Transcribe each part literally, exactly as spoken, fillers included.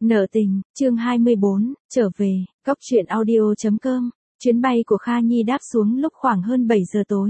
Nợ tình, chương hai mươi bốn, trở về, Cóc truyện audio chấm com. Chuyến bay của Kha Nhi đáp xuống lúc khoảng hơn bảy giờ tối.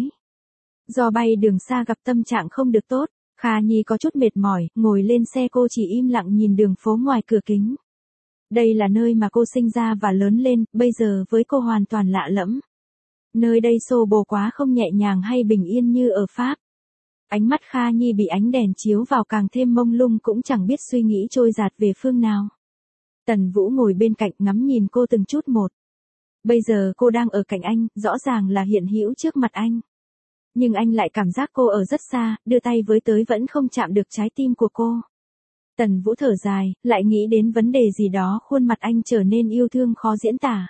Do bay đường xa gặp tâm trạng không được tốt, Kha Nhi có chút mệt mỏi, ngồi lên xe cô chỉ im lặng nhìn đường phố ngoài cửa kính. Đây là nơi mà cô sinh ra và lớn lên, bây giờ với cô hoàn toàn lạ lẫm. Nơi đây xô bồ quá không nhẹ nhàng hay bình yên như ở Pháp. Ánh mắt Kha Nhi bị ánh đèn chiếu vào càng thêm mông lung, cũng chẳng biết suy nghĩ trôi dạt về phương nào. Tần Vũ ngồi bên cạnh ngắm nhìn cô từng chút một. Bây giờ cô đang ở cạnh anh, rõ ràng là hiện hữu trước mặt anh. Nhưng anh lại cảm giác cô ở rất xa, đưa tay với tới vẫn không chạm được trái tim của cô. Tần Vũ thở dài, lại nghĩ đến vấn đề gì đó, khuôn mặt anh trở nên yêu thương khó diễn tả.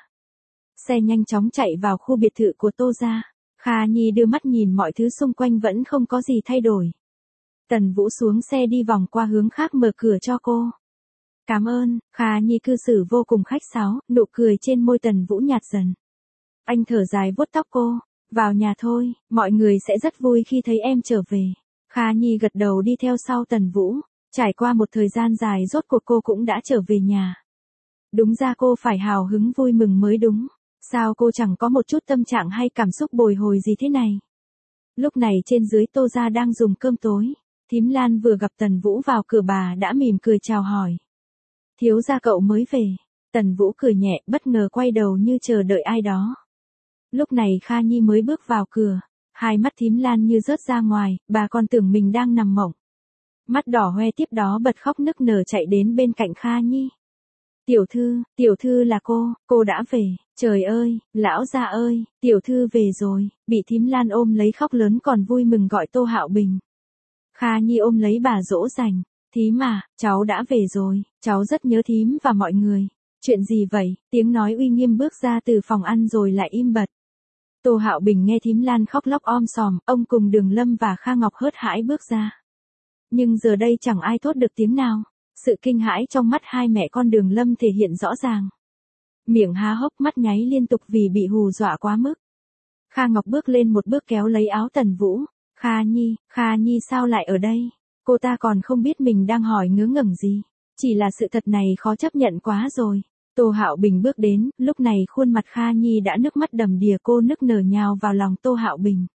Xe nhanh chóng chạy vào khu biệt thự của Tô gia. Kha Nhi đưa mắt nhìn mọi thứ xung quanh vẫn không có gì thay đổi. Tần Vũ xuống xe đi vòng qua hướng khác mở cửa cho cô. Cảm ơn, Kha Nhi cư xử vô cùng khách sáo, nụ cười trên môi Tần Vũ nhạt dần. Anh thở dài vuốt tóc cô, vào nhà thôi, mọi người sẽ rất vui khi thấy em trở về. Kha Nhi gật đầu đi theo sau Tần Vũ, trải qua một thời gian dài rốt cuộc cô cũng đã trở về nhà. Đúng ra cô phải hào hứng vui mừng mới đúng, sao cô chẳng có một chút tâm trạng hay cảm xúc bồi hồi gì thế này. Lúc này trên dưới Tô gia đang dùng cơm tối, Thím Lan vừa gặp Tần Vũ vào cửa bà đã mỉm cười chào hỏi. Thiếu gia cậu mới về. Tần Vũ cười nhẹ, bất ngờ quay đầu như chờ đợi ai đó. Lúc này Kha Nhi mới bước vào cửa, hai mắt Thím Lan như rớt ra ngoài, bà còn tưởng mình đang nằm mộng. Mắt đỏ hoe tiếp đó bật khóc nức nở chạy đến bên cạnh Kha Nhi. Tiểu thư, tiểu thư là cô, cô đã về, trời ơi, lão gia ơi, tiểu thư về rồi, bị Thím Lan ôm lấy khóc lớn còn vui mừng gọi Tô Hạo Bình. Kha Nhi ôm lấy bà dỗ dành. Thím à, cháu đã về rồi, cháu rất nhớ thím và mọi người. Chuyện gì vậy? Tiếng nói uy nghiêm bước ra từ phòng ăn rồi lại im bặt. Tô Hạo Bình nghe Thím Lan khóc lóc om sòm, ông cùng Đường Lâm và Kha Ngọc hớt hãi bước ra. Nhưng giờ đây chẳng ai thốt được tiếng nào. Sự kinh hãi trong mắt hai mẹ con Đường Lâm thể hiện rõ ràng. Miệng há hốc, mắt nháy liên tục vì bị hù dọa quá mức. Kha Ngọc bước lên một bước kéo lấy áo Tần Vũ. Kha Nhi, Kha Nhi sao lại ở đây? Cô ta còn không biết mình đang hỏi ngớ ngẩn gì. Chỉ là sự thật này khó chấp nhận quá rồi. Tô Hạo Bình bước đến, lúc này khuôn mặt Kha Nhi đã nước mắt đầm đìa, cô nức nở nhào vào lòng Tô Hạo Bình.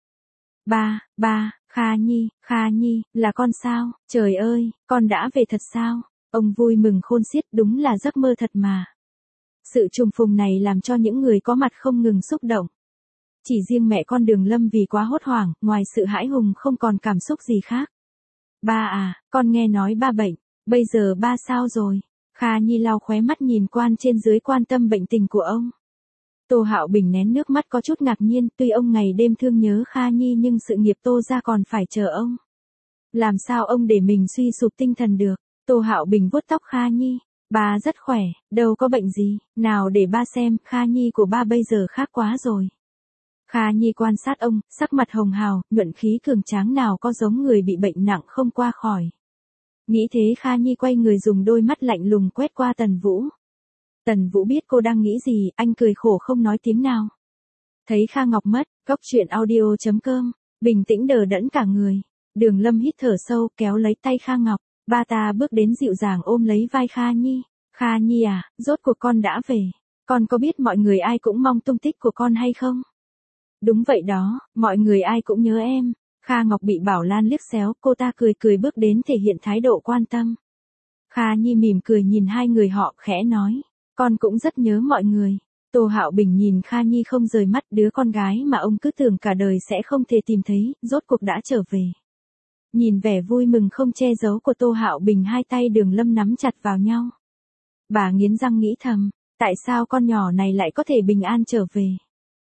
Ba, ba, Kha Nhi, Kha Nhi, là con sao? Trời ơi, con đã về thật sao? Ông vui mừng khôn xiết, đúng là giấc mơ thật mà. Sự trùng phùng này làm cho những người có mặt không ngừng xúc động. Chỉ riêng mẹ con Đường Lâm vì quá hốt hoảng, ngoài sự hãi hùng không còn cảm xúc gì khác. Ba à, con nghe nói ba bệnh, bây giờ ba sao rồi? Kha Nhi lau khóe mắt nhìn quan trên dưới quan tâm bệnh tình của ông. Tô Hạo Bình nén nước mắt có chút ngạc nhiên, tuy ông ngày đêm thương nhớ Kha Nhi nhưng sự nghiệp Tô gia còn phải chờ ông. Làm sao ông để mình suy sụp tinh thần được? Tô Hạo Bình vuốt tóc Kha Nhi, ba rất khỏe, đâu có bệnh gì, nào để ba xem, Kha Nhi của ba bây giờ khác quá rồi. Kha Nhi quan sát ông, sắc mặt hồng hào, nhuận khí cường tráng nào có giống người bị bệnh nặng không qua khỏi. Nghĩ thế Kha Nhi quay người dùng đôi mắt lạnh lùng quét qua Tần Vũ. Tần Vũ biết cô đang nghĩ gì, anh cười khổ không nói tiếng nào. Thấy Kha Ngọc mất, Cóc truyện audio chấm com, bình tĩnh đờ đẫn cả người. Đường Lâm hít thở sâu kéo lấy tay Kha Ngọc, ba ta bước đến dịu dàng ôm lấy vai Kha Nhi. Kha Nhi à, rốt cuộc con đã về. Con có biết mọi người ai cũng mong tung tích của con hay không? Đúng vậy đó, mọi người ai cũng nhớ em. Kha Ngọc bị Bảo Lan liếc xéo, cô ta cười cười bước đến thể hiện thái độ quan tâm. Kha Nhi mỉm cười nhìn hai người họ, khẽ nói, con cũng rất nhớ mọi người. Tô Hạo Bình nhìn Kha Nhi không rời mắt, đứa con gái mà ông cứ tưởng cả đời sẽ không thể tìm thấy, rốt cuộc đã trở về. Nhìn vẻ vui mừng không che giấu của Tô Hạo Bình, hai tay Đường Lâm nắm chặt vào nhau. Bà nghiến răng nghĩ thầm, tại sao con nhỏ này lại có thể bình an trở về?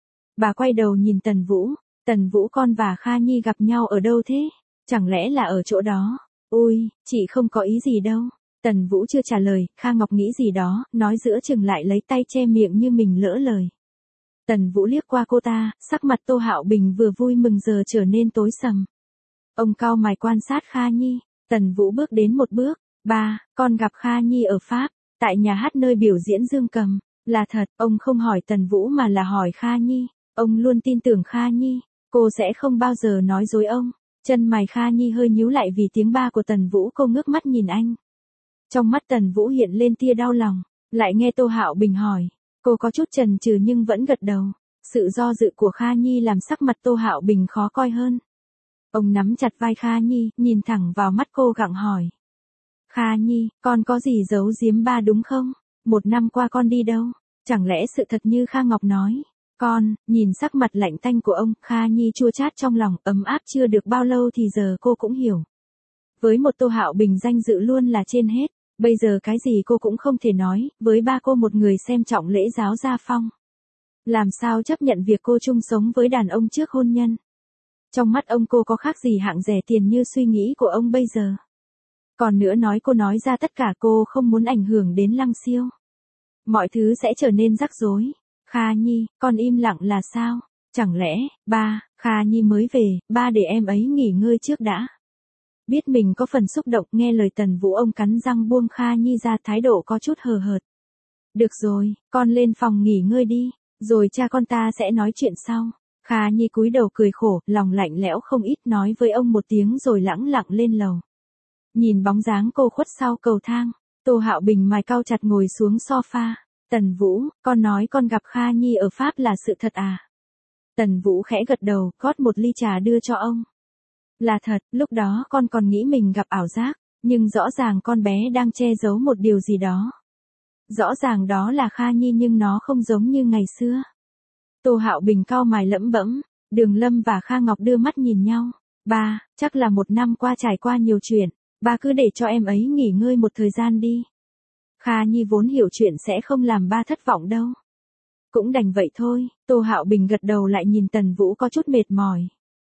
Bà quay đầu nhìn Tần Vũ, Tần Vũ con và Kha Nhi gặp nhau ở đâu thế? Chẳng lẽ là ở chỗ đó? Ôi, chị không có ý gì đâu. Tần Vũ chưa trả lời, Kha Ngọc nghĩ gì đó, nói giữa chừng lại lấy tay che miệng như mình lỡ lời. Tần Vũ liếc qua cô ta, sắc mặt Tô Hạo Bình vừa vui mừng giờ trở nên tối sầm. Ông cau mày quan sát Kha Nhi, Tần Vũ bước đến một bước, ba, con gặp Kha Nhi ở Pháp, tại nhà hát nơi biểu diễn dương cầm. Là thật, ông không hỏi Tần Vũ mà là hỏi Kha Nhi. Ông luôn tin tưởng Kha Nhi, cô sẽ không bao giờ nói dối ông. Chân mày Kha Nhi hơi nhíu lại vì tiếng ba của Tần Vũ, cô ngước mắt nhìn anh. Trong mắt Tần Vũ hiện lên tia đau lòng, lại nghe Tô Hạo Bình hỏi. Cô có chút chần chừ nhưng vẫn gật đầu. Sự do dự của Kha Nhi làm sắc mặt Tô Hạo Bình khó coi hơn. Ông nắm chặt vai Kha Nhi, nhìn thẳng vào mắt cô gặng hỏi. Kha Nhi, con có gì giấu giếm ba đúng không? Một năm qua con đi đâu? Chẳng lẽ sự thật như Kha Ngọc nói? Con, nhìn sắc mặt lạnh tanh của ông, Kha Nhi chua chát trong lòng, ấm áp chưa được bao lâu thì giờ cô cũng hiểu. Với một Tô Hạo Bình danh dự luôn là trên hết, bây giờ cái gì cô cũng không thể nói, với ba cô một người xem trọng lễ giáo gia phong. Làm sao chấp nhận việc cô chung sống với đàn ông trước hôn nhân? Trong mắt ông cô có khác gì hạng rẻ tiền như suy nghĩ của ông bây giờ? Còn nữa nói cô nói ra tất cả cô không muốn ảnh hưởng đến Lăng Siêu. Mọi thứ sẽ trở nên rắc rối. Kha Nhi, con im lặng là sao? Chẳng lẽ, ba, Kha Nhi mới về, ba để em ấy nghỉ ngơi trước đã. Biết mình có phần xúc động nghe lời Tần Vũ ông cắn răng buông Kha Nhi ra thái độ có chút hờ hợt. Được rồi, con lên phòng nghỉ ngơi đi, rồi cha con ta sẽ nói chuyện sau. Kha Nhi cúi đầu cười khổ, lòng lạnh lẽo không ít nói với ông một tiếng rồi lẳng lặng lên lầu. Nhìn bóng dáng cô khuất sau cầu thang, Tô Hạo Bình mày cau chặt ngồi xuống sofa. Tần Vũ, con nói con gặp Kha Nhi ở Pháp là sự thật à? Tần Vũ khẽ gật đầu, rót một ly trà đưa cho ông. Là thật, lúc đó con còn nghĩ mình gặp ảo giác, nhưng rõ ràng con bé đang che giấu một điều gì đó. Rõ ràng đó là Kha Nhi nhưng nó không giống như ngày xưa. Tô Hạo Bình cau mày lẩm bẩm, Đường Lâm và Kha Ngọc đưa mắt nhìn nhau. Ba, chắc là một năm qua trải qua nhiều chuyện, ba cứ để cho em ấy nghỉ ngơi một thời gian đi. Kha Nhi vốn hiểu chuyện sẽ không làm ba thất vọng đâu. Cũng đành vậy thôi, Tô Hạo Bình gật đầu lại nhìn Tần Vũ có chút mệt mỏi.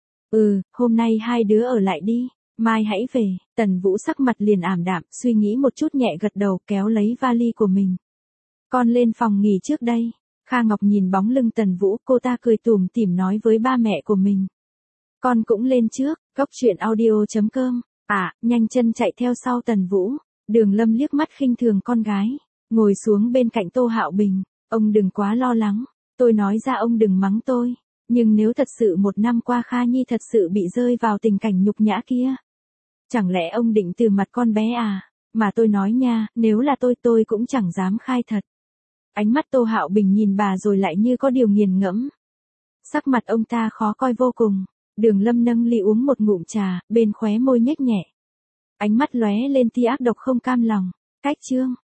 Ừ, hôm nay hai đứa ở lại đi, mai hãy về. Tần Vũ sắc mặt liền ảm đạm, suy nghĩ một chút nhẹ gật đầu kéo lấy vali của mình. Con lên phòng nghỉ trước đây. Kha Ngọc nhìn bóng lưng Tần Vũ, cô ta cười tủm tỉm nói với ba mẹ của mình. Con cũng lên trước, góc truyện audio chấm com. À, nhanh chân chạy theo sau Tần Vũ. Đường Lâm liếc mắt khinh thường con gái, ngồi xuống bên cạnh Tô Hạo Bình. Ông đừng quá lo lắng, tôi nói ra ông đừng mắng tôi. Nhưng nếu thật sự một năm qua Kha Nhi thật sự bị rơi vào tình cảnh nhục nhã kia, chẳng lẽ ông định từ mặt con bé à? Mà tôi nói nha, nếu là tôi tôi cũng chẳng dám khai thật. Ánh mắt Tô Hạo Bình nhìn bà rồi lại như có điều nghiền ngẫm. Sắc mặt ông ta khó coi vô cùng. Đường Lâm nâng ly uống một ngụm trà, bên khóe môi nhếch nhẹ. Ánh mắt lóe lên tia ác độc không cam lòng. Cách chương